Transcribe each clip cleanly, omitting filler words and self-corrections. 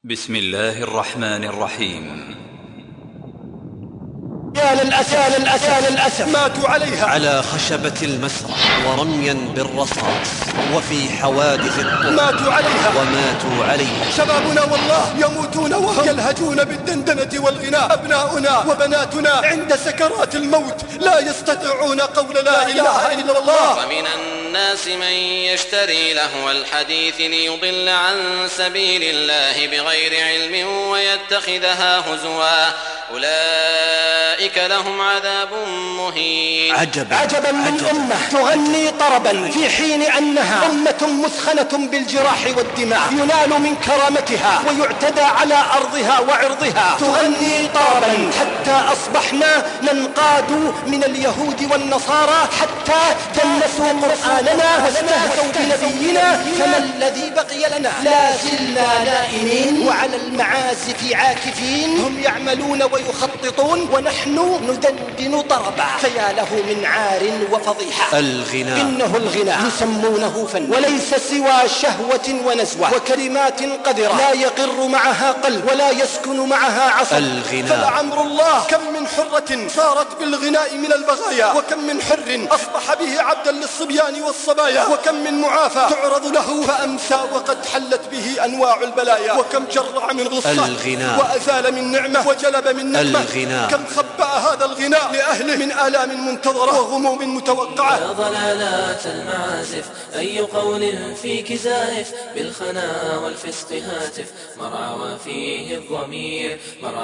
بسم الله الرحمن الرحيم. يا للأسف ماتوا عليها على خشبة المسرح ورميا بالرصاص وفي حوادث الطرق ماتوا عليها وماتوا عليها. شبابنا والله يموتون وهم يلهجون بالدندنة والغناء. أبناؤنا وبناتنا عند سكرات الموت لا يستطيعون قول لا إله إلا الله. ومن الناس من يشتري لهو الحديث ليضل عن سبيل الله بغير علم ويتخذها هزوا أولئك لهم عذاب مهين. عجبا من أمة تغني طربا في حين أنها أمة مثخنة بالجراح والدماء ينال من كرامتها ويعتدى على أرضها وعرضها. تغني طربا حتى أصبحنا ننقاد من اليهود والنصارى حتى دنسوا قرآننا واستهزوا بنبينا. فما الذي بقي لنا؟ لا زلنا نائمين وعلى المعازف عاكفين. هم يعملون ويخططون ونحن ندندن طربا. فيا له من عار وفضيحة. الغناء إنه الغناء يسمونه فن وليس سوى شهوة ونزوة وكلمات قذرة لا يقر معها قلب ولا يسكن معها عصب. الغناء فلعمر الله كم من حرة صارت بالغناء من البغايا، وكم من حر أصبح به عبدا للصبيان والصبايا، وكم من معافى تعرض له فأمسى وقد حلت به أنواع البلايا، وكم جرع من غصة الغناء وأزال من نعمة وجلب من نقمة. الغناء كم خبأ هذا الغناء لأهله من آلام منتظرة وغموم متوقعة. يا ضلالات المعازف أي قول فيك زائف بالخنا والفسق هاتف مرعى فيه الضمير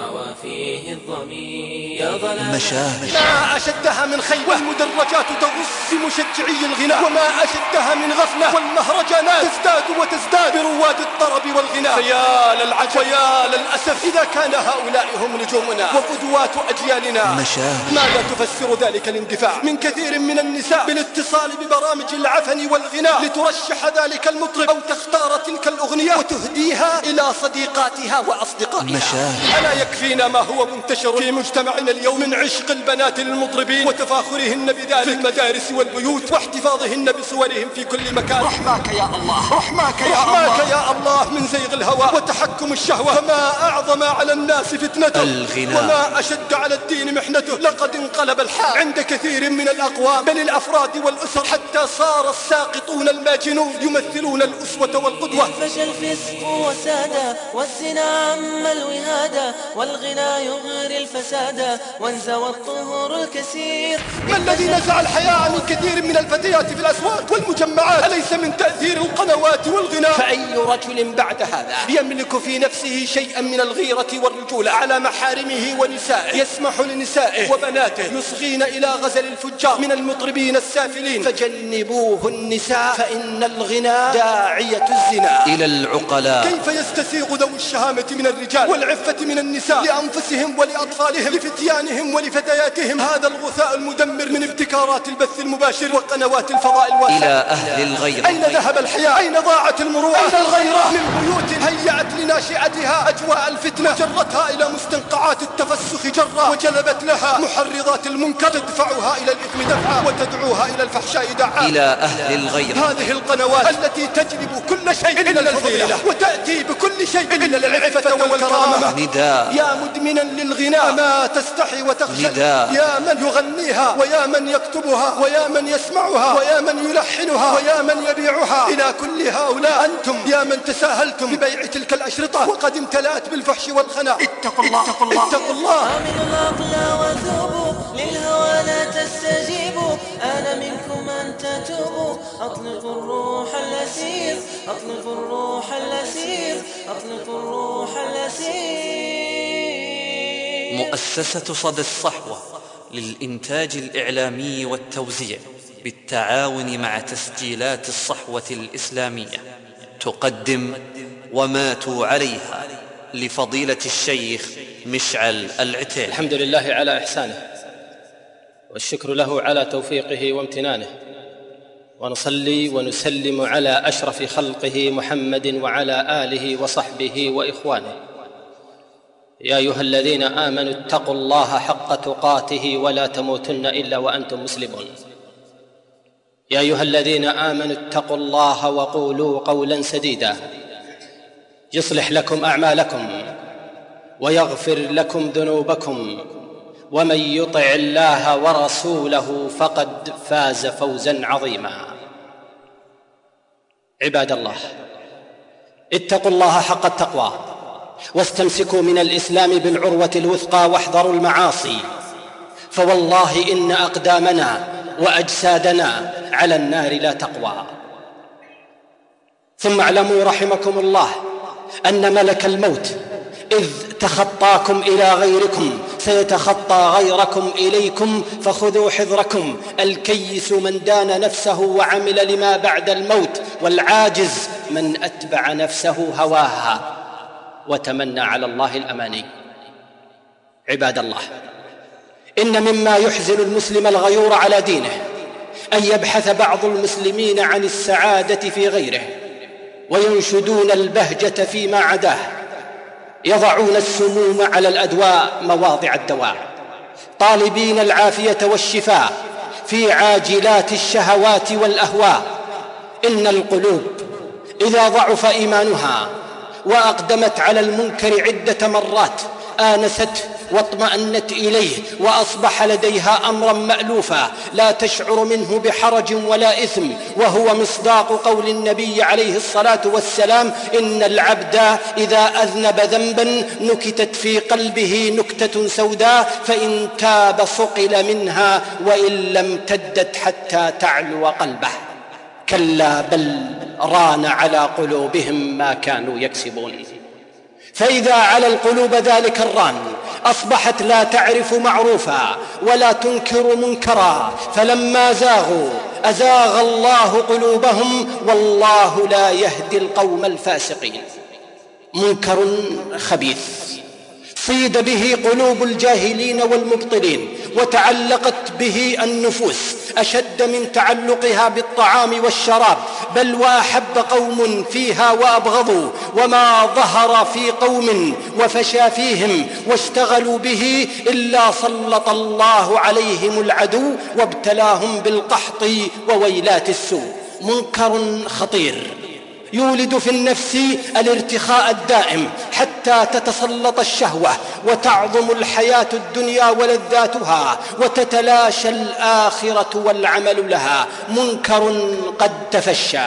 يا ضلالات مشاهد ما أشدها من خيل والمدرجات تغص بمشجعي الغناء، وما أشدها من غفلة والمهرجانات تزداد برواد الطرب والغناء. فيا للعجب ويا للأسف إذا كان هؤلاء هم نجومنا وقدوات أجيالنا. مشاهد ماذا تفسر ذلك الاندفاع من كثير من النساء بالاتصال ببرامج العفن والغناء لترشح ذلك المطرب أو تختار تلك الأغنية وتهديها إلى صديقاتها وأصدقائها؟ مشاهد ألا يكفينا ما هو منتشر في مجتمعنا اليوم من عشق البنات للمطربين وتفاخرهن بذلك في المدارس والبيوت واحتفاظهن بصورهم في كل مكان؟ رحماك يا الله رحماك يا الله من زيغ الهوى وتحكم الشهوة. فما أعظم على الناس فتنته الغناء وما أشد على الدين محنته. لقد انقلب الحال عند كثير من الأقوام بل الأفراد والأسر حتى صار الساقطون الماجنون يمثلون الأسوة والقدوة. فشى الفسق وسادا والزنا عم الوهادا والغنى يغري الفسادا وانزوى الطهور الكثير. ما الذي نزع الحياء من كثير من الفتيات في الأسواق والمجمعات؟ أليس من تأثير القنوات والغناء؟ فأي رجل بعد هذا يملك في نفسه شيئا من الغيرة والرجولة على محارمه ونسائه يسمح لنسائه وبناته يصغين إلى غزل الفجار من المطربين السافلين؟ فجنبوه النساء فإن الغناء داعية الزنا. إلى العقلاء كيف يستسيغ ذوي الشهامة من الرجال والعفة من النساء لأنفسهم ولأطفالهم لفتيانهم ولفتياتهم هذا الغثاء المدمر من ابتكارات البث المباشر وقنوات الفضاء الواسع؟ إلى أهل الغيرة. أين ذهب الحياء؟ أين ضاعت المروءة؟ أين الغيرة؟ من بيوت هيأت لناشئتها أجواء الفتنة جرتها إلى مستنقعات التفسخ جرة وجلبت لها محرضات المنكر تدفعها إلى الإثم دفعا وتدعوها إلى الفحشاء دعا. إلى أهل الغيرة. هذه القنوات التي تجلب كل شيء إلا الفضيلة وتأتي بكل شيء إلا العفة والكرامة. نداء يا مدمنا للغناء ما تستحي وتخجل. نداء يا من يغنيها ويا من يكتبها ويا من يسمعها ويا من يلحنها ويا من يبيعها. إلى كل هؤلاء أنتم يا من تساهلتم ببيع تلك الأشرطة وقد امتلأت بالفحش والخنا، اتقوا الله آمنوا العقل وذوبوا للهوى لا تستجيبوا أنا منكم أن تتوبوا أطلقوا الروح الأسير مؤسسة صدى الصحوة للإنتاج الإعلامي والتوزيع بالتعاون مع تسجيلات الصحوة الإسلامية تقدم وماتوا عليها لفضيلة الشيخ مشعل العتيل. الحمد لله على إحسانه والشكر له على توفيقه وامتنانه، ونصلي ونسلم على أشرف خلقه محمد وعلى آله وصحبه وإخوانه. يا أيها الذين آمنوا اتقوا الله حق تقاته ولا تموتن إلا وأنتم مسلمون. يا أيها الذين آمنوا اتقوا الله وقولوا قولا سديدا يصلح لكم أعمالكم ويغفر لكم ذنوبكم، ومن يطع الله ورسوله فقد فاز فوزا عظيما. عباد الله، اتقوا الله حق التقوى واستمسكوا من الإسلام بالعروة الوثقى واحذروا المعاصي، فوالله إن أقدامنا وأجسادنا على النار لا تقوى. ثم اعلموا رحمكم الله أن ملك الموت إذ تخطاكم إلى غيركم سيتخطى غيركم إليكم، فخذوا حذركم. الكيس من دان نفسه وعمل لما بعد الموت، والعاجز من أتبع نفسه هواها وتمنى على الله الأماني. عباد الله، إن مما يحزن المسلم الغيور على دينه أن يبحث بعض المسلمين عن السعادة في غيره وينشدون البهجة فيما عداه، يضعون السموم على الأدواء مواضع الدواء، طالبين العافية والشفاء في عاجلات الشهوات والأهواء. إن القلوب إذا ضعف إيمانها وأقدمت على المنكر عدة مرات آنست واطمأنت إليه وأصبح لديها أمرا مألوفا لا تشعر منه بحرج ولا إثم، وهو مصداق قول النبي عليه الصلاة والسلام: إن العبد إذا أذنب ذنبا نكتت في قلبه نكتة سوداء، فإن تاب صقل منها وإن لم تدت حتى تعلو قلبه. كلا بل ران على قلوبهم ما كانوا يكسبون. فإذا على القلوب ذلك الران أصبحت لا تعرف معروفا ولا تنكر منكرا، فلما زاغوا أزاغ الله قلوبهم والله لا يهدي القوم الفاسقين. منكر خبيث صيد به قلوب الجاهلين والمبطلين، وتعلقت به النفوس أشد من تعلقها بالطعام والشراب، بل وأحب قوم فيها وأبغضوا، وما ظهر في قوم وفشى فيهم واشتغلوا به إلا سلط الله عليهم العدو وابتلاهم بالقحط وويلات السوء. منكر خطير يولد في النفس الارتخاء الدائم حتى تتسلط الشهوة وتعظم الحياة الدنيا ولذاتها وتتلاشى الآخرة والعمل لها. منكر قد تفشى،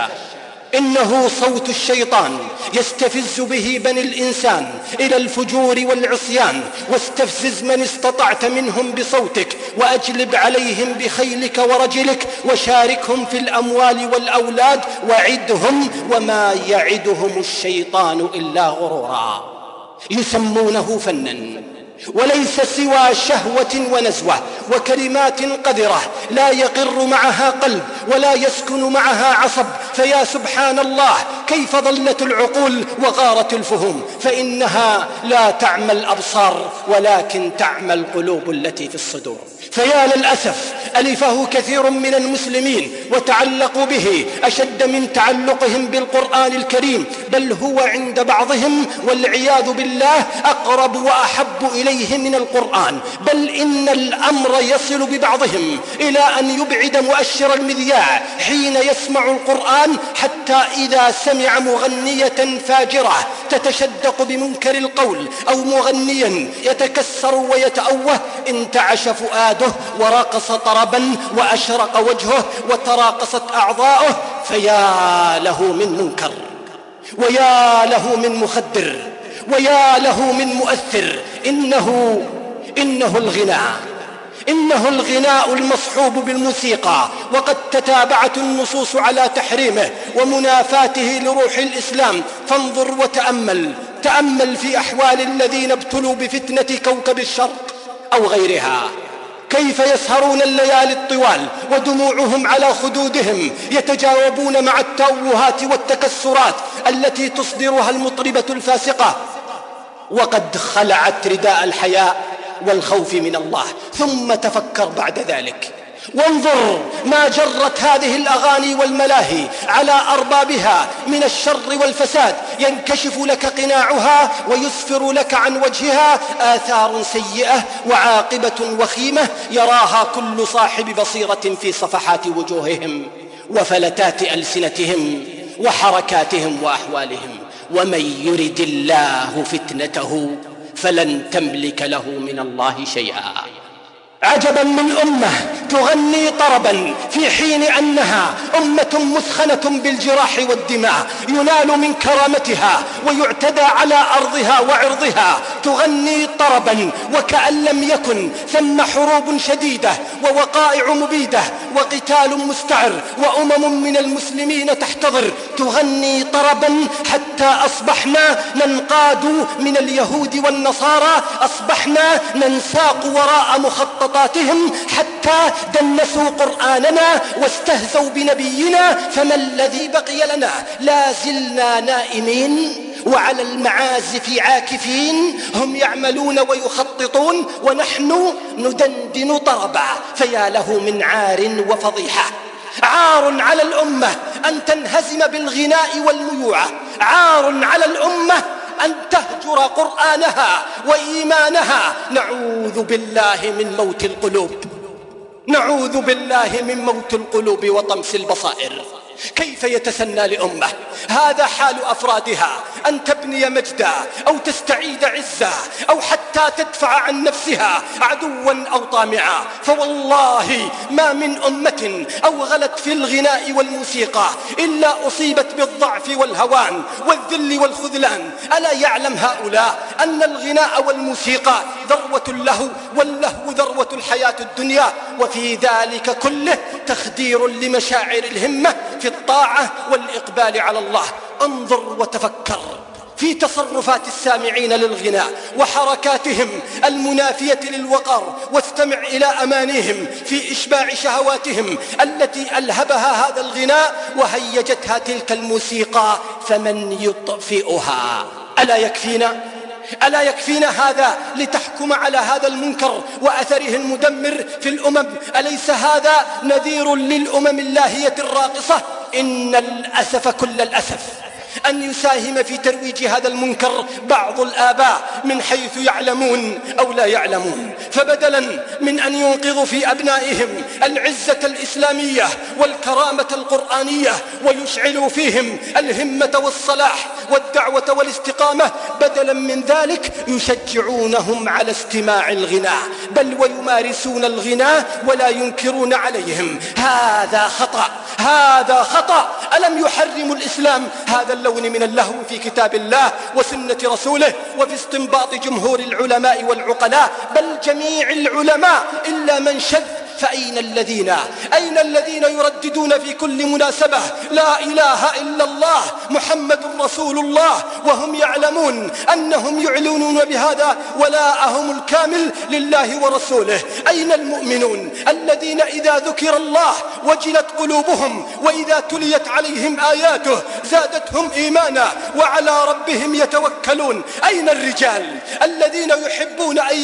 إنه صوت الشيطان يستفز به بني الإنسان إلى الفجور والعصيان. واستفزز من استطعت منهم بصوتك، وأجلب عليهم بخيلك ورجلك، وشاركهم في الأموال والأولاد، وعدهم وما يعدهم الشيطان إلا غرورا. يسمونه فنا وليس سوى شهوة ونزوة وكلمات قذرة لا يقر معها قلب ولا يسكن معها عصب. فيا سبحان الله، كيف ضلت العقول وغارت الفهوم، فإنها لا تعمى الأبصار ولكن تعمى القلوب التي في الصدور. فيا للأسف ألفه كثير من المسلمين وتعلقوا به أشد من تعلقهم بالقرآن الكريم، بل هو عند بعضهم والعياذ بالله أقرب وأحب إليه من القرآن. بل إن الأمر يصل ببعضهم إلى أن يبعد مؤشر المذياع حين يسمع القرآن، حتى إذا سمع مغنية فاجرة تتشدق بمنكر القول أو مغنيا يتكسر ويتأوه انتعش فؤاده ورقص طربا وأشرق وجهه وتراقصت أعضاؤه. فيا له من منكر، ويا له من مخدر، ويا له من مؤثر. إنه الغناء المصحوب بالموسيقى، وقد تتابعت النصوص على تحريمه ومنافاته لروح الإسلام. فانظر تأمل في أحوال الذين ابتلوا بفتنة كوكب الشرق أو غيرها، كيف يسهرون الليالي الطوال ودموعهم على خدودهم يتجاوبون مع التأوهات والتكسرات التي تصدرها المطربة الفاسقة، وقد خلعت رداء الحياء والخوف من الله. ثم تفكر بعد ذلك وانظر ما جرت هذه الأغاني والملاهي على أربابها من الشر والفساد. ينكشف لك قناعها ويسفر لك عن وجهها آثار سيئة وعاقبة وخيمة يراها كل صاحب بصيرة في صفحات وجوههم وفلتات ألسنتهم وحركاتهم وأحوالهم. ومن يرد الله فتنته فلن تملك له من الله شيئا. عجبا من أمة تغني طربا في حين أنها أمة مثخنة بالجراح والدماء، ينال من كرامتها ويعتدى على أرضها وعرضها. تغني طربا وكأن لم يكن ثم حروب شديدة ووقائع مبيدة وقتال مستعر وأمم من المسلمين تحتضر. تغني طربا حتى أصبحنا ننقاد من اليهود والنصارى، أصبحنا ننساق وراء مخططاتهم حتى دنسوا قرآننا واستهزوا بنبينا. فما الذي بقي لنا؟ لا زلنا نائمين وعلى المعازف عاكفين. هم يعملون ويخططون ونحن ندندن طربا. فيا له من عار وفضيحة. عار على الأمة أن تنهزم بالغناء والميوعة، عار على الأمة أن تهجر قرآنها وإيمانها. نعوذ بالله من موت القلوب، نعوذ بالله من موت القلوب وطمس البصائر. كيف يتسنى لأمة هذا حال أفرادها أن تبني مجدا أو تستعيد عزا أو حتى تدفع عن نفسها عدوا أو طامعا؟ فوالله ما من أمة أوغلت في الغناء والموسيقى إلا أصيبت بالضعف والهوان والذل والخذلان. ألا يعلم هؤلاء أن الغناء والموسيقى ذروة اللهو، واللهو ذروة الحياة الدنيا، وفي ذلك كله تخدير لمشاعر الهمة في الطاعة والإقبال على الله. انظر وتفكر في تصرفات السامعين للغناء وحركاتهم المنافية للوقار، واستمع إلى أمانيهم في إشباع شهواتهم التي ألهبها هذا الغناء وهيجتها تلك الموسيقى. فمن يطفئها؟ ألا يكفينا هذا لتحكم على هذا المنكر وأثره المدمر في الأمم؟ أليس هذا نذير للأمم اللاهية الراقصة؟ إن الأسف كل الأسف أن يساهم في ترويج هذا المنكر بعض الآباء من حيث يعلمون أو لا يعلمون. فبدلا من أن ينقذوا في أبنائهم العزة الإسلامية والكرامة القرآنية ويشعلوا فيهم الهمة والصلاح والدعوة والاستقامة، بدلا من ذلك يشجعونهم على استماع الغناء، بل ويمارسون الغناء ولا ينكرون عليهم. هذا خطأ، هذا خطأ. ألم يحرم الإسلام هذا اللون من اللهو في كتاب الله وسنة رسوله وفي استنباط جمهور العلماء والعقلاء، بل جميع العلماء إلا من شذ؟ فأين الذين يرددون في كل مناسبة لا إله إلا الله محمد رسول الله، وهم يعلمون أنهم يعلنون بهذا ولاءهم الكامل لله ورسوله؟ أين المؤمنون الذين إذا ذكر الله وجلت قلوبهم وإذا تليت عليهم آياته زادتهم إيمانا وعلى ربهم يتوكلون؟ أين الرجال الذين يحبون أن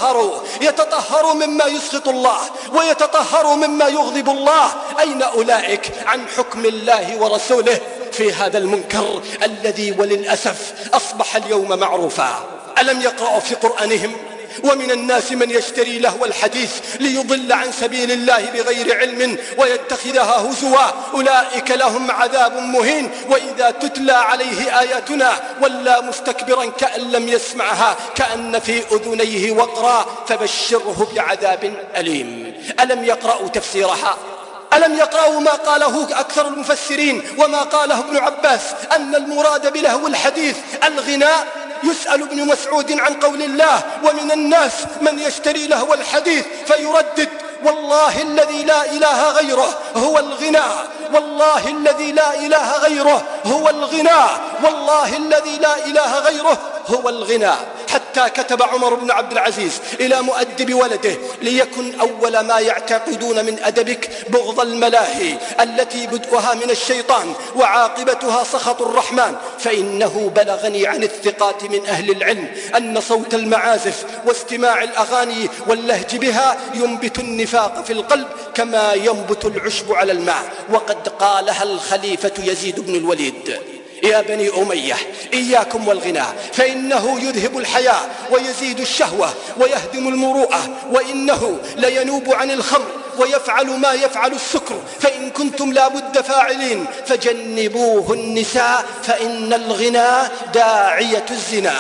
يتطهروا مما يسخط الله ويتطهروا مما يغضب الله؟ أين أولئك عن حكم الله ورسوله في هذا المنكر الذي وللأسف أصبح اليوم معروفا؟ ألم يقرأوا في قرآنهم ومن الناس من يشتري لهو الحديث ليضل عن سبيل الله بغير علم ويتخذها هزوا أولئك لهم عذاب مهين وإذا تتلى عليه آياتنا ولى مستكبرا كأن لم يسمعها كأن في أذنيه وقرا فبشره بعذاب أليم. ألم يقرأوا تفسيرها؟ ألم يقرأوا ما قاله أكثر المفسرين وما قاله ابن عباس أن المراد بلهو الحديث الغناء؟ يسأل ابن مسعود عن قول الله ومن الناس من يشتري لهو الحديث فيردد والله الذي لا إله غيره هو الغناء، والله الذي لا إله غيره هو الغناء، والله الذي لا إله غيره هو الغناء. حتى كتب عمر بن عبد العزيز إلى مؤدب ولده ليكن أول ما يعتقدون من أدبك بغض الملاهي التي بدءها من الشيطان وعاقبتها سخط الرحمن، فإنه بلغني عن الثقات من أهل العلم أن صوت المعازف واستماع الأغاني واللهج بها ينبت النفاق في القلب كما ينبت العشب على الماء. وقد قالها الخليفة يزيد بن الوليد: يا بني أمية إياكم والغناء فإنه يذهب الحياء ويزيد الشهوة ويهدم المروءة، وإنه لينوب عن الخمر ويفعل ما يفعل السكر، فإن كنتم لا بد فاعلين فجنبوه النساء فإن الغنى داعية الزنا.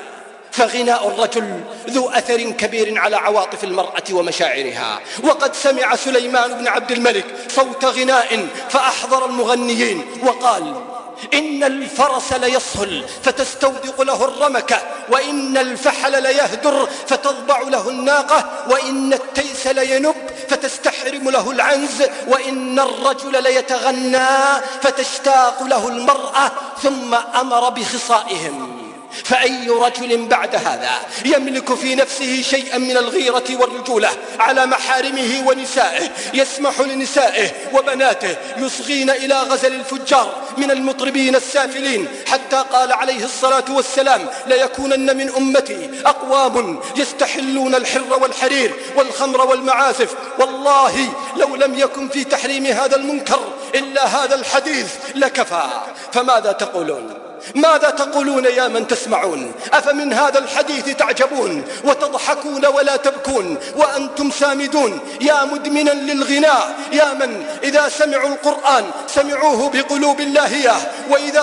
فغناء الرجل ذو أثر كبير على عواطف المرأة ومشاعرها. وقد سمع سليمان بن عبد الملك صوت غناء فأحضر المغنيين وقال: إن الفرس ليصهل فتستودق له الرمكة، وإن الفحل ليهدر فتضبع له الناقة، وإن التيس لينب فتستحرم له العنز، وإن الرجل ليتغنى فتشتاق له المرأة. ثم أمر بخصائهم. فأي رجل بعد هذا يملك في نفسه شيئا من الغيرة والرجولة على محارمه ونسائه يسمح لنسائه وبناته يصغين إلى غزل الفجار من المطربين السافلين؟ حتى قال عليه الصلاة والسلام: ليكونن من أمتي أقوام يستحلون الحر والحرير والخمر والمعازف. والله لو لم يكن في تحريم هذا المنكر إلا هذا الحديث لكفى. فماذا تقولون؟ ماذا تقولون يا من تسمعون؟ أفمن هذا الحديث تعجبون وتضحكون ولا تبكون وأنتم سامدون؟ يا مدمنا للغناء، يا من إذا سمعوا القرآن سمعوه بقلوب لاهية، وإذا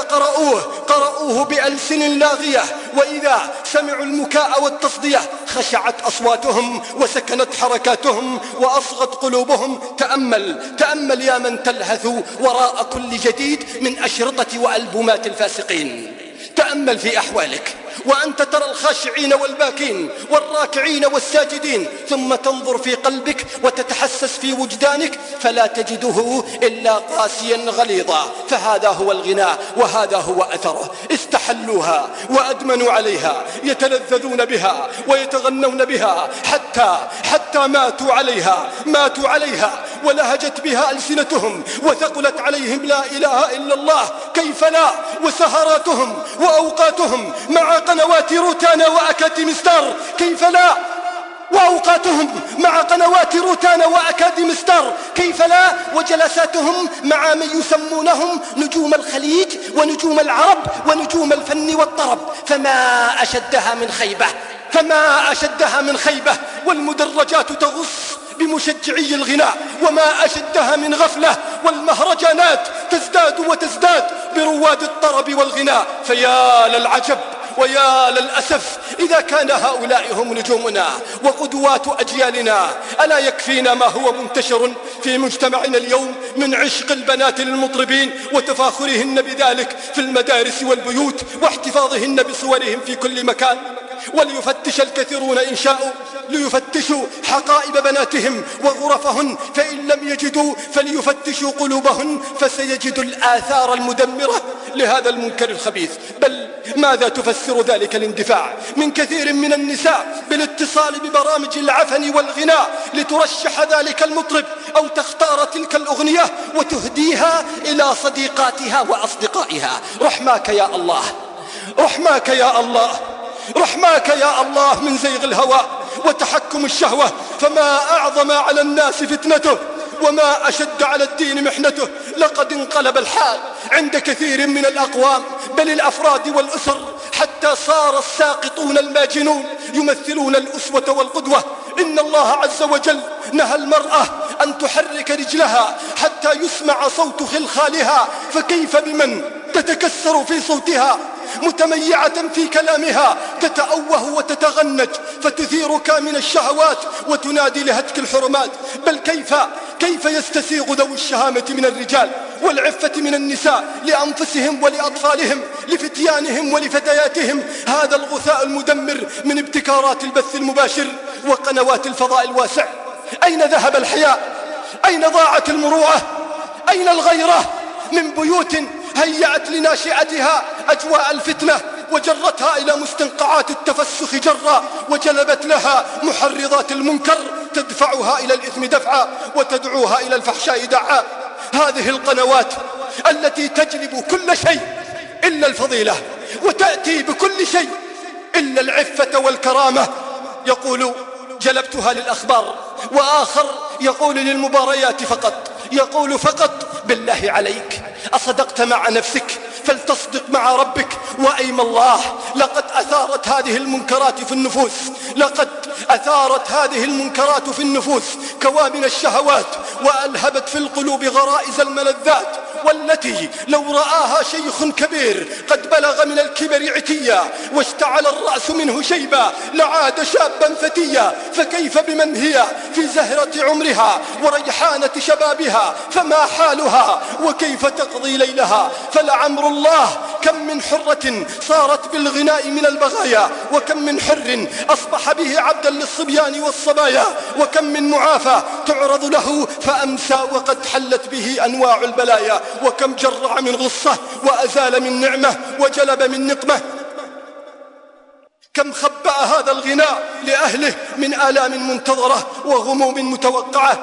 قرأوه بألسن لاغية، وإذا سمعوا المكاء والتصدية خشعت أصواتهم وسكنت حركاتهم وأصغت قلوبهم. تأمل يا من تلهث وراء كل جديد من أشرطة وألبومات الفاسقين. تأمل في أحوالك وأنت ترى الخاشعين والباكين والراكعين والساجدين، ثم تنظر في قلبك وتتحسس في وجدانك فلا تجده إلا قاسيا غليظا. فهذا هو الغناء وهذا هو أثره. استحلوها وأدمنوا عليها، يتلذذون بها ويتغنون بها حتى ماتوا عليها ولهجت بها ألسنتهم وثقلت عليهم لا إله إلا الله. كيف لا؟ وسهراتهم وأوقاتهم مع قنوات روتانا وأكاديمي ستار، كيف لا؟ وأوقاتهم مع قنوات روتانا وأكاديمي ستار، كيف لا؟ وجلساتهم مع من يسمونهم نجوم الخليج ونجوم العرب ونجوم الفن والطرب. فما أشدها من خيبة. والمدرجات تغص بمشجعي الغناء، وما أشدها من غفلة. والمهرجانات تزداد برواد الطرب والغناء. فيا للعجب ويا للأسف إذا كان هؤلاء هم نجومنا وقدوات أجيالنا. ألا يكفينا ما هو منتشر في مجتمعنا اليوم من عشق البنات للمطربين وتفاخرهن بذلك في المدارس والبيوت واحتفاظهن بصورهم في كل مكان؟ وليفتش الكثيرون إن شاءوا ليفتشوا حقائب بناتهم وغرفهن، فإن لم يجدوا فليفتشوا قلوبهن فسيجدوا الآثار المدمرة لهذا المنكر الخبيث. بل ماذا تفسر ذلك الاندفاع من كثير من النساء بالاتصال ببرامج العفن والغناء لترشح ذلك المطرب أو تختار تلك الأغنية وتهديها إلى صديقاتها وأصدقائها؟ رحماك يا الله، رحماك يا الله، رحماك يا الله من زيغ الهوى وتحكم الشهوة. فما أعظم على الناس فتنته وما أشد على الدين محنته. لقد انقلب الحال عند كثير من الأقوام بل الأفراد والأسر، حتى صار الساقطون الماجنون يمثلون الأسوة والقدوة. إن الله عز وجل نهى المرأة أن تحرك رجلها حتى يسمع صوت خلخالها، فكيف بمن تتكسر في صوتها متميعة في كلامها تتأوه وتتغنج فتثيرك من الشهوات وتنادي لهتك الحرمات؟ بل كيف يستسيغ ذوي الشهامة من الرجال والعفة من النساء لأنفسهم ولأطفالهم لفتيانهم ولفتياتهم هذا الغثاء المدمر من ابتكارات البث المباشر وقنوات الفضاء الواسع؟ أين ذهب الحياء؟ أين ضاعت المروءة؟ أين الغيرة من بيوت هيأت لناشئتها أجواء الفتنة وجرتها إلى مستنقعات التفسخ جرا، وجلبت لها محرضات المنكر تدفعها إلى الإثم دفعا وتدعوها إلى الفحشاء دعا؟ هذه القنوات التي تجلب كل شيء إلا الفضيلة وتأتي بكل شيء إلا العفة والكرامة. يقول جلبتها للأخبار، وآخر يقول للمباريات فقط، يقول فقط بالله عليك أصدقت مع نفسك فلتصدق مع ربك. وأيم الله لقد أثارت هذه المنكرات في النفوس، لقد أثارت هذه المنكرات في النفوس كوامن الشهوات، وألهبت في القلوب غرائز الملذات، والتي لو رآها شيخ كبير قد بلغ من الكبر عتيا واشتعل الرأس منه شيبا لعاد شابا فتيا. فكيف بمن هي في زهرة عمرها وريحانة شبابها، فما حالها وكيف تقضي ليلها؟ فلعمر الله كم من حرة صارت بالغناء من البغايا، وكم من حر أصبح به عبدا للصبيان والصبايا، وكم من معافى تعرض له فأمسى وقد حلت به أنواع البلايا، وكم جرع من غصة وأزال من نعمة وجلب من نقمة. كم خبأ هذا الغناء لأهله من آلام منتظرة وغموم متوقعة.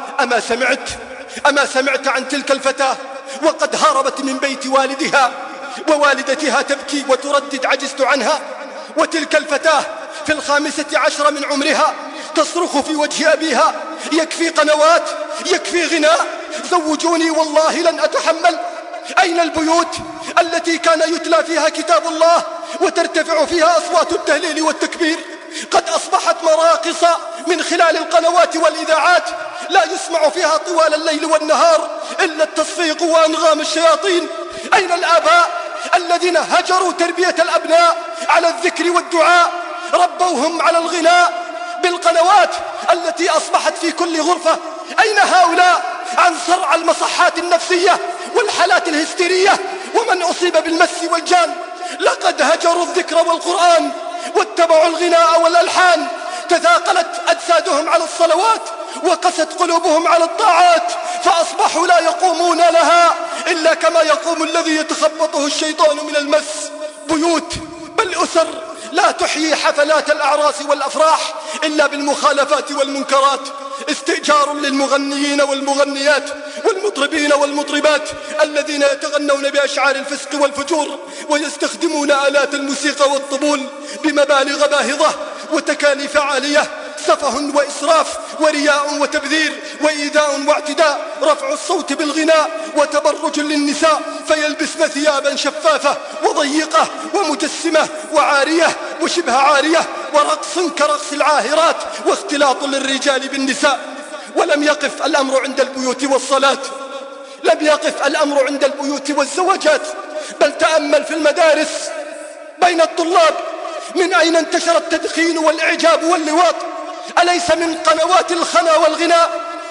أما سمعت عن تلك الفتاة وقد هربت من بيت والدها ووالدتها تبكي وتردد عجزت عنها، وتلك الفتاة في 15 من عمرها تصرخ في وجه أبيها يكفي قنوات، يكفي غناء، زوجوني والله لن أتحمل. أين البيوت التي كان يتلى فيها كتاب الله وترتفع فيها أصوات التهليل والتكبير؟ قد أصبحت مراقص من خلال القنوات والإذاعات لا يسمع فيها طوال الليل والنهار إلا التصفيق وأنغام الشياطين. أين الآباء الذين هجروا تربية الأبناء على الذكر والدعاء، ربوهم على الغناء بالقنوات التي أصبحت في كل غرفة؟ أين هؤلاء عن صرع المصحات النفسية والحالات الهستيرية ومن أصيب بالمس والجان؟ لقد هجروا الذكر والقرآن واتبعوا الغناء والألحان، تثاقلت أجسادهم على الصلوات وقست قلوبهم على الطاعات، فأصبحوا لا يقومون لها إلا كما يقوم الذي يتخبطه الشيطان من المس. بيوت بل أسر لا تحيي حفلات الأعراس والأفراح إلا بالمخالفات والمنكرات. استئجار للمغنيين والمغنيات والمطربين والمطربات الذين يتغنون بأشعار الفسق والفجور ويستخدمون آلات الموسيقى والطبول بمبالغ باهظة وتكاليف عالية. سفه وإسراف ورياء وتبذير وإيذاء واعتداء، رفع الصوت بالغناء وتبرج للنساء فيلبسن ثيابا شفافة وضيقة ومجسمة وعارية وشبه عارية، ورقص كرقص العاهرات، واختلاط للرجال بالنساء. ولم يقف الأمر عند البيوت والصلاة، لم يقف الأمر عند البيوت والزواجات، بل تأمل في المدارس بين الطلاب من أين انتشر التدخين والإعجاب واللواط؟ أليس من قنوات الخنا والغناء؟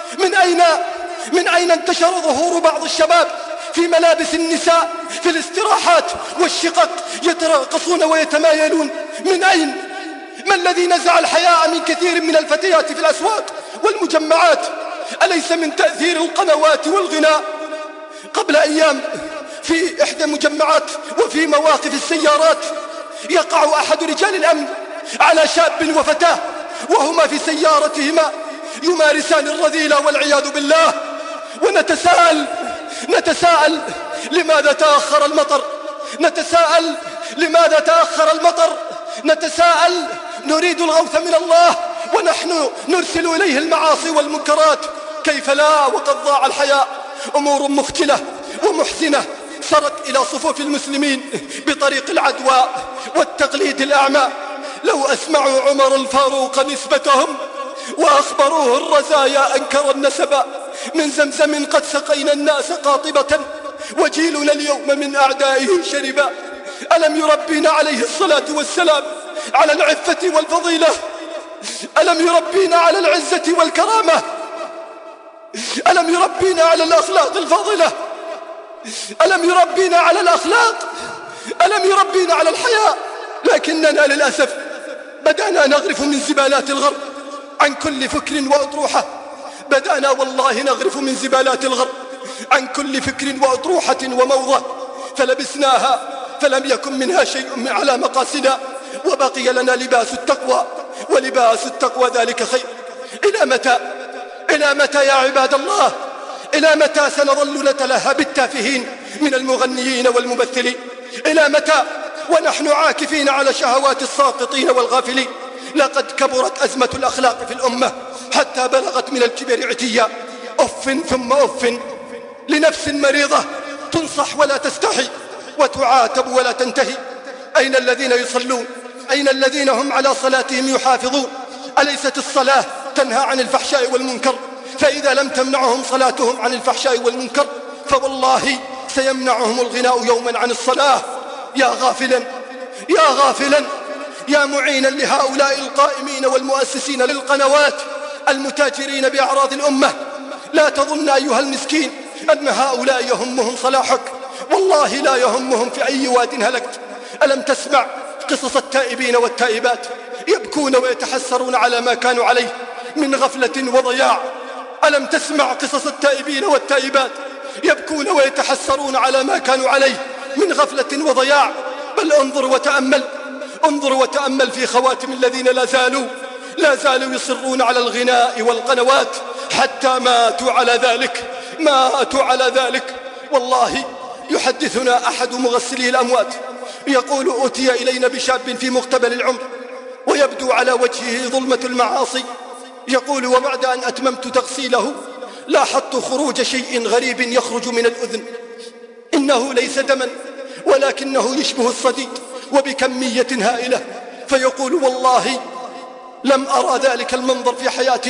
من أين انتشر ظهور بعض الشباب في ملابس النساء في الاستراحات والشقق يتراقصون ويتمايلون؟ من أين؟ ما الذي نزع الحياء من كثير من الفتيات في الأسواق والمجمعات؟ أليس من تأثير القنوات والغناء؟ قبل أيام في إحدى المجمعات وفي مواقف السيارات يقع أحد رجال الأمن على شاب وفتاة وهما في سيارتهما يمارسان الرذيلة والعياذ بالله. ونتساءل لماذا تأخر المطر؟ نتساءل لماذا تأخر المطر؟ نتساءل نريد الغوث من الله ونحن نرسل إليه المعاصي والمنكرات. كيف لا وقد ضاع الحياء؟ أمور مختلة ومحزنة سرت إلى صفوف المسلمين بطريق العدوى والتقليد الأعمى. لو أسمعوا عمر الفاروق نسبتهم وأخبروه الرزايا أنكر النسب. من زمزم قد سقينا الناس قاطبة وجيلنا اليوم من أعدائه شربا. ألم يربينا عليه الصلاة والسلام على العفة والفضيلة؟ ألم يربينا على العزة والكرامة؟ ألم يربينا على الأخلاق الفاضلة؟ ألم يربينا على الأخلاق؟ ألم يربينا على الحياء؟ لكننا للأسف بدأنا نغرف من زبالات الغرب عن كل فكر وأطروحة. بدأنا والله نغرف من زبالات الغرب عن كل فكر وأطروحة وموضة، فلبسناها فلم يكن منها شيء على مقاسنا، وبقي لنا لباس التقوى، ولباس التقوى ذلك خير. إلى متى يا عباد الله؟ إلى متى سنظل نتلهى بالتافهين من المغنيين والممثلين؟ إلى متى ونحن عاكفين على شهوات الساقطين والغافلين؟ لقد كبرت أزمة الأخلاق في الأمة حتى بلغت من الكبر عتيا. أف ثم أف لنفس مريضة تنصح ولا تستحي وتعاتب ولا تنتهي. أين الذين يصلون؟ أين الذين هم على صلاتهم يحافظون؟ أليست الصلاة تنهى عن الفحشاء والمنكر؟ فإذا لم تمنعهم صلاتهم عن الفحشاء والمنكر فوالله سيمنعهم الغناء يوما عن الصلاة. يا غافلا يا غافلا يا معينا لهؤلاء القائمين والمؤسسين للقنوات المتاجرين بأعراض الأمة، لا تظن أيها المسكين أن هؤلاء يهمهم صلاحك، والله لا يهمهم في أي واد هلكت. ألم تسمع قصص التائبين والتائبات يبكون ويتحسرون على ما كانوا عليه من غفلة وضياع؟ ألم تسمع قصص التائبين والتائبات يبكون ويتحسرون على ما كانوا عليه من غفلة وضياع؟ بل انظر وتأمل في خواتم الذين لا زالوا يصرون على الغناء والقنوات حتى ماتوا على ذلك. والله يحدثنا أحد مغسلي الأموات يقول: أتي إلينا بشاب في مقتبل العمر ويبدو على وجهه ظلمة المعاصي. يقول: وبعد أن أتممت تغسيله لاحظت خروج شيء غريب يخرج من الأذن، إنه ليس دما ولكنه يشبه الصديد وبكمية هائلة. فيقول: والله لم أرى ذلك المنظر في حياتي.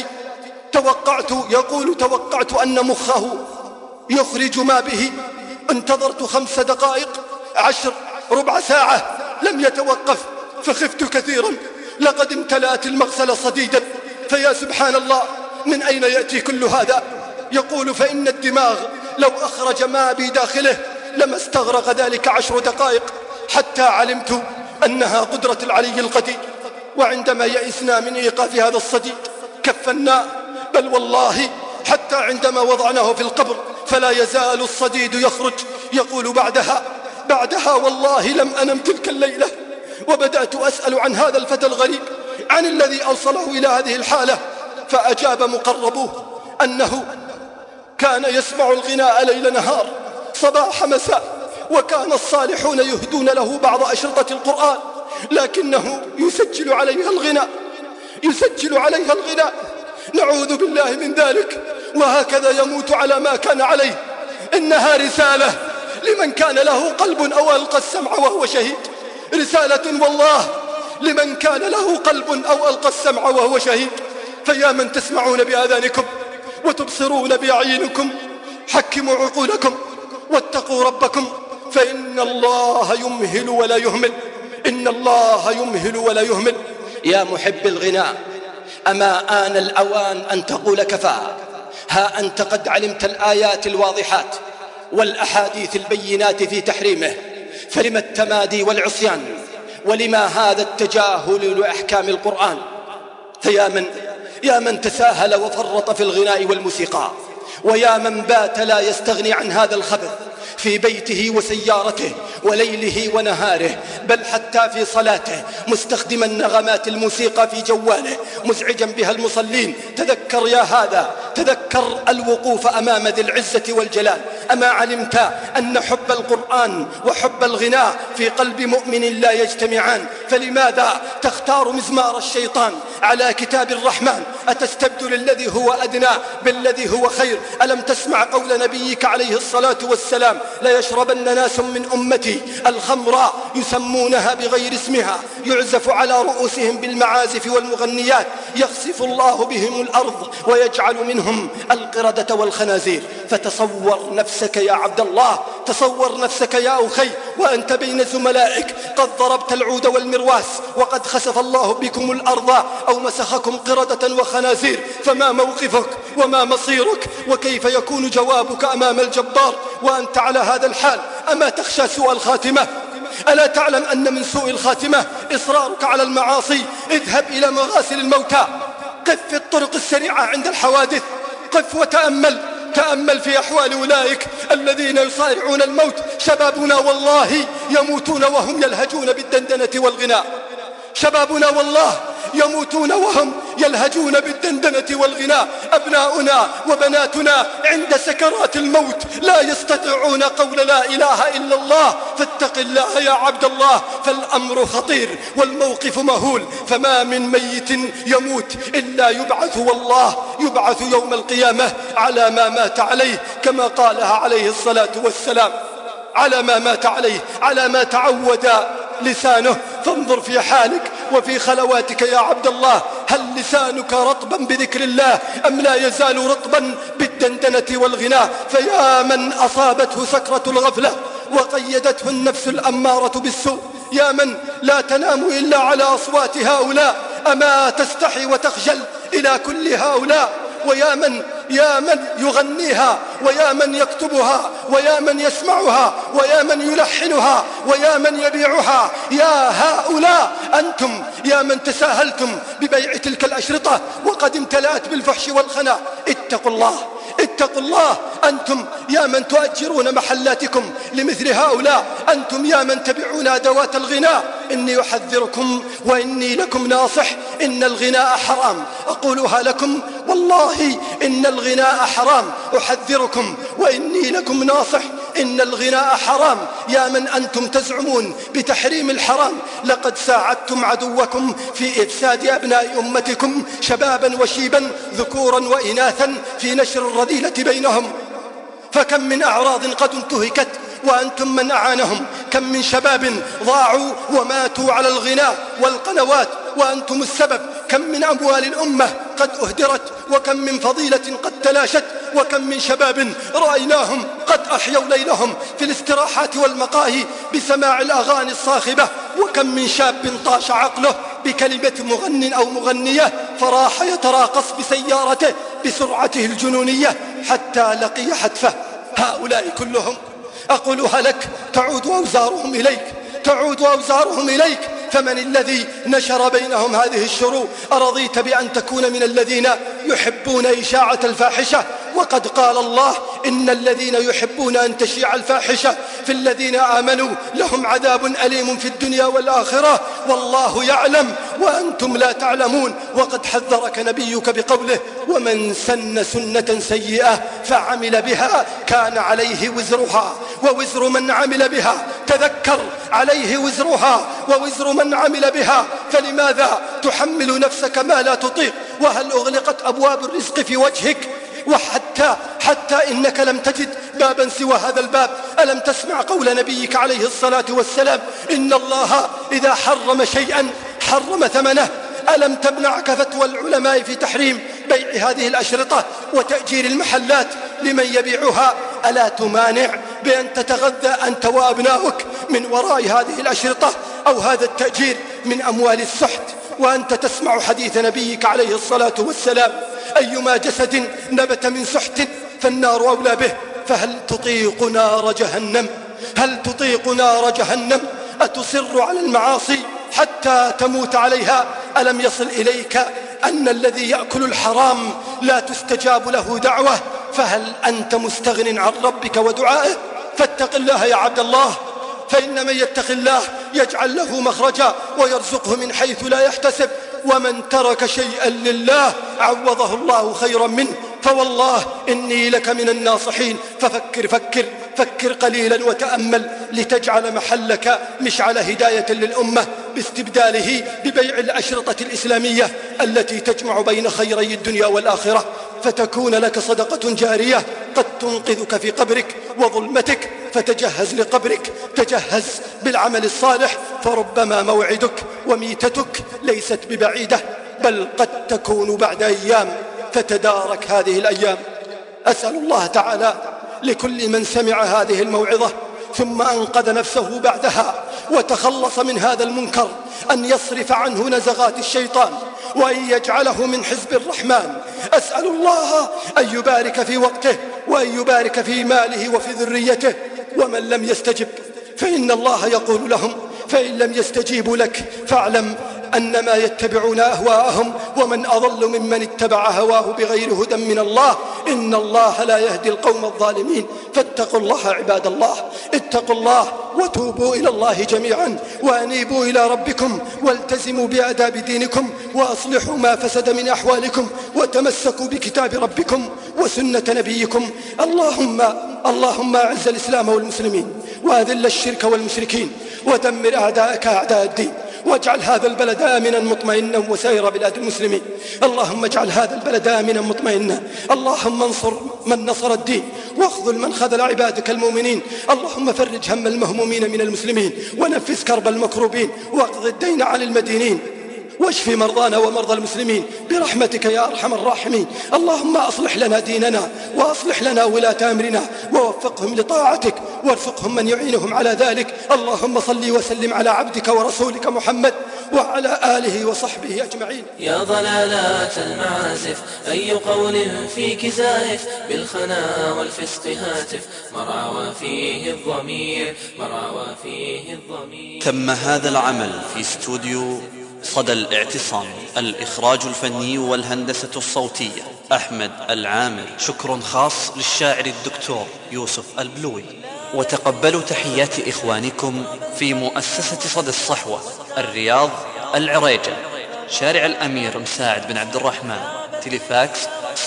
توقعت أن مخه يخرج ما به. انتظرت 5 دقائق 10 ربع ساعة لم يتوقف، فخفت كثيرا، لقد امتلأت المغسلة صديدا. فيا سبحان الله، من أين يأتي كل هذا؟ يقول: فإن الدماغ لو أخرج ما بداخله لما استغرق ذلك 10 دقائق حتى علمت أنها قدرة العلي القدير. وعندما يئسنا من إيقاف هذا الصديد كفنا، بل والله حتى عندما وضعناه في القبر فلا يزال الصديد يخرج. يقول: بعدها والله لم أنم تلك الليلة، وبدأت أسأل عن هذا الفتى الغريب، عن الذي أوصله إلى هذه الحالة. فأجاب مقربوه أنه كان يسمع الغناء ليل نهار صباح مساء، وكان الصالحون يهدون له بعض أشرطة القرآن، لكنه يسجل عليها الغناء. نعوذ بالله من ذلك، وهكذا يموت على ما كان عليه. إنها رسالة لمن كان له قلب أو ألقى السمع وهو شهيد، رسالة والله لمن كان له قلب أو ألقى السمع وهو شهيد. فيا من تسمعون بآذانكم وتبصرون بأعينكم، حكموا عقولكم واتقوا ربكم، فإن الله يمهل ولا يهمل. يا محب الغناء، أما آن الأوان أن تقول كفى؟ ها أنت قد علمت الآيات الواضحات والأحاديث البينات في تحريمه، فلما التمادي والعصيان؟ ولما هذا التجاهل لأحكام القرآن؟ فيا من تساهل وفرط في الغناء والموسيقى، ويا من بات لا يستغني عن هذا الخبث في بيته وسيارته وليله ونهاره، بل حتى في صلاته مستخدما نغمات الموسيقى في جواله مزعجا بها المصلين. تذكر يا هذا، تذكر الوقوف أمام ذي العزة والجلال. أما علمت أن حب القرآن وحب الغناء في قلب مؤمن لا يجتمعان؟ فلماذا تختار مزمار الشيطان على كتاب الرحمن؟ أتستبدل الذي هو أدنى بالذي هو خير؟ ألم تسمع قول نبيك عليه الصلاة والسلام: لا يشربن ناس من أمتي الخمر يسمونها بغير اسمها، يعزف على رؤوسهم بالمعازف والمغنيات، يخسف الله بهم الأرض ويجعل منهم القردة والخنازير. فتصور نفسك يا عبد الله، تصور نفسك يا أخي، وأنت بين زملائك قد ضربت العود والمرواس، وقد خسف الله بكم الأرض أو مسخكم قردة وخنازير. فما موقفك وما مصيرك؟ وكيف يكون جوابك أمام الجبار وأنت على هذا الحال؟ أما تخشى سوء الخاتمة؟ ألا تعلم أن من سوء الخاتمة إصرارك على المعاصي؟ اذهب إلى مغاسل الموتى، قف في الطرق السريعة عند الحوادث، قف تأمل في أحوال أولئك الذين يصارعون الموت. شبابنا والله يموتون وهم يلهجون بالدندنة والغناء، شبابنا والله يموتون وهم يلهجون بالدندنة والغناء. أبناؤنا وبناتنا عند سكرات الموت لا يستطيعون قول لا إله إلا الله. فاتق الله يا عبد الله، فالأمر خطير والموقف مهول. فما من ميت يموت إلا يبعث، والله يبعث يوم القيامة على ما مات عليه، كما قالها عليه الصلاة والسلام، على ما مات عليه، على ما تعود لسانه. فانظر في حالك وفي خلواتك يا عبد الله، هل لسانك رطبا بذكر الله أم لا يزال رطبا بالدندنة والغناء؟ فيا من أصابته سكرة الغفلة وقيدته النفس الأمارة بالسوء، يا من لا تنام إلا على أصوات هؤلاء، أما تستحي وتخجل إلى كل هؤلاء؟ ويا من يغنيها، ويا من يكتبها، ويا من يسمعها، ويا من يلحنها، ويا من يبيعها، يا هؤلاء أنتم يا من تساهلتم ببيع تلك الأشرطة وقد امتلأت بالفحش والخنا. اتقوا الله، اتقوا الله. أنتم يا من تؤجرون محلاتكم لمثل هؤلاء، أنتم يا من تبيعون أدوات الغناء، إني أحذركم وإني لكم ناصح، إن الغناء حرام، أقولها لكم والله إن الغناء حرام، أحذركم وإني لكم ناصح، إن الغناء حرام. يا من أنتم تزعمون بتحريم الحرام، لقد ساعدتم عدوكم في إفساد أبناء أمتكم شبابا وشيبا ذكورا وإناثا في نشر الرذيلة بينهم. فكم من أعراض قد انتهكت وأنتم من أعانهم، كم من شباب ضاعوا وماتوا على الغناء والقنوات وأنتم السبب، كم من أموال الأمة قد أهدرت، وكم من فضيلة قد تلاشت، وكم من شباب رأيناهم قد أحيوا ليلهم في الاستراحات والمقاهي بسماع الأغاني الصاخبة، وكم من شاب طاش عقله بكلمة مغن أو مغنية فراح يتراقص بسيارته بسرعته الجنونية حتى لقي حتفه. هؤلاء كلهم أقولها لك تعود أوزارهم إليك، تعود أوزارهم إليك. فمن الذي نشر بينهم هذه الشرور؟ أرضيت بأن تكون من الذين يحبون إشاعة الفاحشة؟ وقد قال الله إن الذين يحبون أن تشيع الفاحشة في الذين آمنوا لهم عذاب أليم في الدنيا والآخرة، والله يعلم وأنتم لا تعلمون. وقد حذرك نبيك بقوله ومن سن سنة سيئة فعمل بها كان عليه وزرها ووزر من عمل بها. تذكر عليه وزرها ووزر من عمل بها، فلماذا تحمل نفسك ما لا تطيق؟ وهل أغلقت أبواب الرزق في وجهك؟ حتى إنك لم تجد بابا سوى هذا الباب. ألم تسمع قول نبيك عليه الصلاة والسلام إن الله إذا حرم شيئا حرم ثمنه؟ ألم تمنعك فتوى العلماء في تحريم بيع هذه الأشرطة وتأجير المحلات لمن يبيعها؟ ألا تمانع بأن تتغذى أنت وأبناؤك من وراء هذه الأشرطة أو هذا التأجير من أموال السحت وأنت تسمع حديث نبيك عليه الصلاة والسلام أيما جسد نبت من سحت فالنار أولى به؟ فهل تطيق نار جهنم؟ هل تطيق نار جهنم؟ أتصر على المعاصي حتى تموت عليها؟ ألم يصل إليك أن الذي يأكل الحرام لا تستجاب له دعوة؟ فهل أنت مستغن عن ربك ودعائه؟ فاتق الله يا عبد الله، فإن من يتق الله يجعل له مخرجا ويرزقه من حيث لا يحتسب، ومن ترك شيئا لله عوضه الله خيرا منه. فوالله إني لك من الناصحين، ففكر قليلا وتأمل لتجعل محلك مشعل هداية للأمة باستبداله ببيع الأشرطة الإسلامية التي تجمع بين خيري الدنيا والآخرة، فتكون لك صدقة جارية قد تنقذك في قبرك وظلمتك. فتجهز لقبرك، تجهز بالعمل الصالح، فربما موعدك وميتتك ليست ببعيدة، بل قد تكون بعد أيام، فتدارك هذه الأيام. أسأل الله تعالى لكل من سمع هذه الموعظة ثم أنقذ نفسه بعدها وتخلص من هذا المنكر أن يصرف عنه نزغات الشيطان وأن يجعله من حزب الرحمن. أسأل الله أن يبارك في وقته وأن يبارك في ماله وفي ذريته. ومن لم يستجب فإن الله يقول لهم فإن لم يستجيبوا لك فاعلم أنما يتبعون أهواءهم ومن أضل ممن اتبع هواه بغير هدى من الله، إن الله لا يهدي القوم الظالمين. فاتقوا الله عباد الله، اتقوا الله وتوبوا إلى الله جميعا وأنيبوا إلى ربكم والتزموا بآداب دينكم وأصلحوا ما فسد من أحوالكم وتمسكوا بكتاب ربكم وسنة نبيكم. اللهم أعز الإسلام والمسلمين وأذل الشرك والمشركين ودمر أعداءك أعداء الدين، واجعل هذا البلد آمنا مطمئنا وسائر بلاد المسلمين. اللهم اجعل هذا البلد آمنا مطمئنا. اللهم انصر من نصر الدين واخذل من خذل عبادك المؤمنين. اللهم فرج هم المهمومين من المسلمين ونفس كرب المكروبين واقض الدين عن المدينين. واشف مرضانا ومرضى المسلمين برحمتك يا أرحم الراحمين. اللهم أصلح لنا ديننا وأصلح لنا ولاة أمرنا ووفقهم لطاعتك وارزقهم من يعينهم على ذلك. اللهم صل وسلم على عبدك ورسولك محمد وعلى آله وصحبه أجمعين. يا ضلالات المعازف أي قول فيك زائف بالخنا والفسق هاتف مرعى فيه الضمير مرعى فيه الضمير. تم هذا العمل في استوديو صدى الاعتصام. الإخراج الفني والهندسة الصوتية أحمد العامر. شكر خاص للشاعر الدكتور يوسف البلوي. وتقبلوا تحيات إخوانكم في مؤسسة صدى الصحوة الرياض العريجة شارع الأمير مساعد بن عبد الرحمن. تليفاكس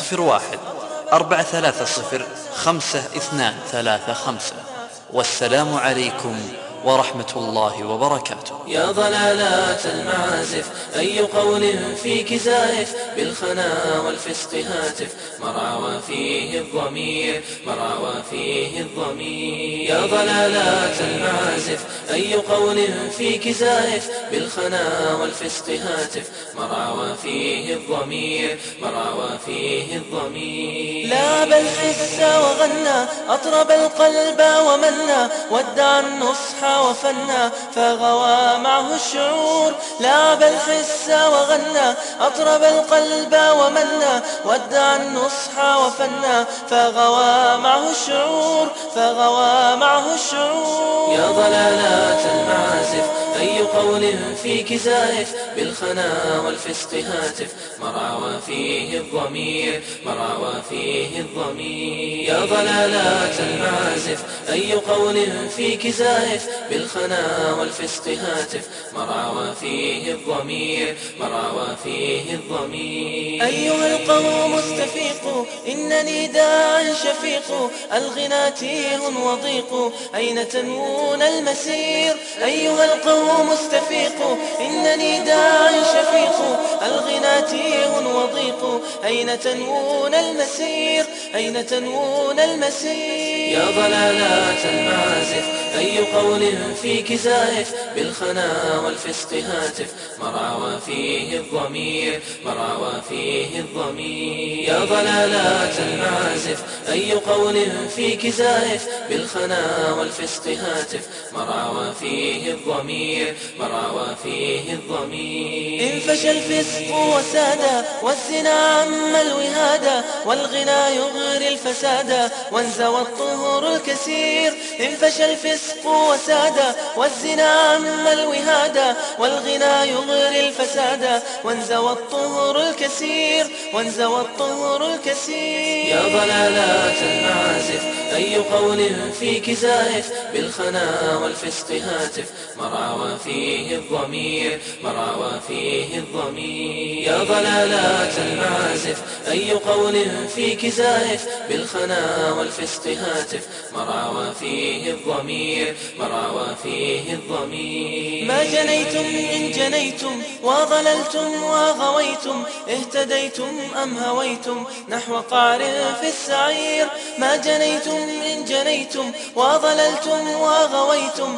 01-430-5235. والسلام عليكم ورحمة الله وبركاته. يا ضلالات المعازف أي قول فيك زائف بالخنا والفسق هاتف مرعى فيه الضمير مرعى فيه الضمير. يا ضلالات المعازف أي قول فيك زائف بالخنا والفسق هاتف مرعى فيه الضمير مرعى فيه الضمير. لا بل حس وغنى أطرب القلب ومنى ودع النصح وفنى فغوى معه الشعور. لا بل حس وغنى أطرب القلب ومنى ودع النصح وفنى فغوى معه الشعور فغوى معه الشعور. يا ضلالات المعازف أي قول فيك زائف بالخنا والفسق هاتف مرعى فيه الضمير مرعى فيه الضمير. يا ضلالات المعازف أي قول فيك زائف بالخنا والفسق هاتف مرعى فيه الضمير مرعى فيه الضمير. أيها القوم استفيقوا إنني داع شفيق الغنى تيه وضيق أين تنوون المسير. أيها القوم استفيقوا إنني داع شفيق الغنى تيه وضيق أين تنوون المسير أين تنوون المسير. يا ضلالات المعازف أي قول فيك زائف بالخنا والفسق هاتف مرعى فيه الضمير مرعى فيه الضمير. يا ضلالات المعازف أي قول فيك زائف بالخنا والفسق هاتف مرعى فيه الضمير مرعى فيه الضمير. انفشى الفسق وسادا والزنا عم الوهادا والغنى يغري الفسادا وانزوى الطهر الكثير. انفشى الفسق وسادا والزنا عم الوهادا والغنى يغري الفسادا وانزوى الطهر الكثير وانزوى الطهر الكثير. يا ضلالات المعازف أي قول فيك زائف بالخنا والفسق هاتف مرعى فيه الضمير مرعى فيه الضمير. يا ضلالات المعازف أي قول فيك زائف بالخنا والفسق هاتف مرعى فيه الضمير مرعى فيه الضمير. ما جنيتم إن جنيتم وضللتم وغويتم اهتديتم أم هويتم نحو قعر في السعير. ما جنيتم إن جنيتم وضللتم وغويتم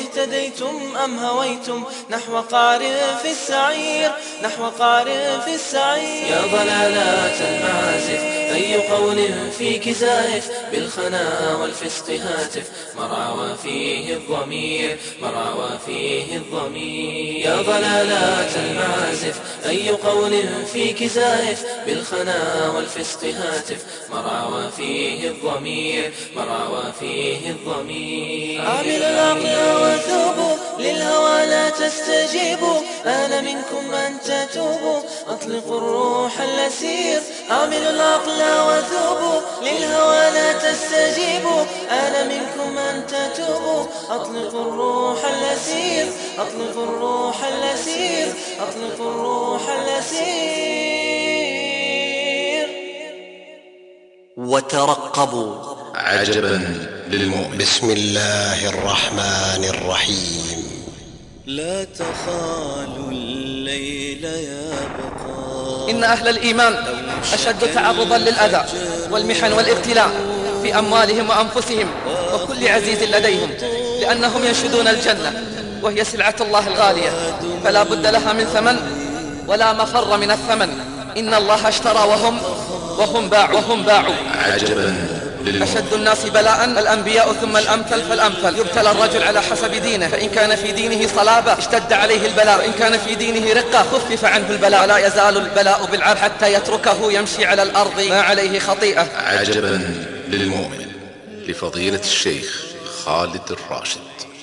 اهتديتم أم هويتم نحو قعر في السعير نحو قعر في السعير. يا ضلالات المعازف أي قول فيك زائف بالخنا والفسق هاتف مرعى فيه الضمير مرعى فيه الضمير. يا ضلالات المعازف أي قول فيك زائف بالخنا والفسق هاتف مرعى فيه الضمير مرعى فيه الضمير. عامل العقل وثوبوا للهوى لا تستجيبوا آن منكم أن تتوبوا أطلقوا الروح الأسير. عامل العقل وثوبوا للهوى لا تستجيبوا آن منكم أن تتوبوا أطلقوا الروح الأسير أطلقوا الروح الأسير أطلقوا الروح الأسير. وترقبوا عجبا للمؤمن. بسم الله الرحمن الرحيم. لا تخالوا الليل يبقى. إن أهل الإيمان أشد تعرضا للأذى والمحن والابتلاء في أموالهم وأنفسهم وكل عزيز لديهم لأنهم ينشدون الجنة وهي سلعة الله الغالية فلا بد لها من ثمن ولا مفر من الثمن. إن الله اشترى وهم باعوا. عجبا للمؤمن. أشد الناس بلاء الأنبياء ثم الأمثل فالأمثل. يبتلى الرجل على حسب دينه، فإن كان في دينه صلابة اشتد عليه البلاء، وإن كان في دينه رقة خفف عنه البلاء. ولا يزال البلاء بالعبد حتى يتركه يمشي على الأرض ما عليه خطيئة. عجبا للمؤمن، لفضيلة الشيخ خالد الراشد.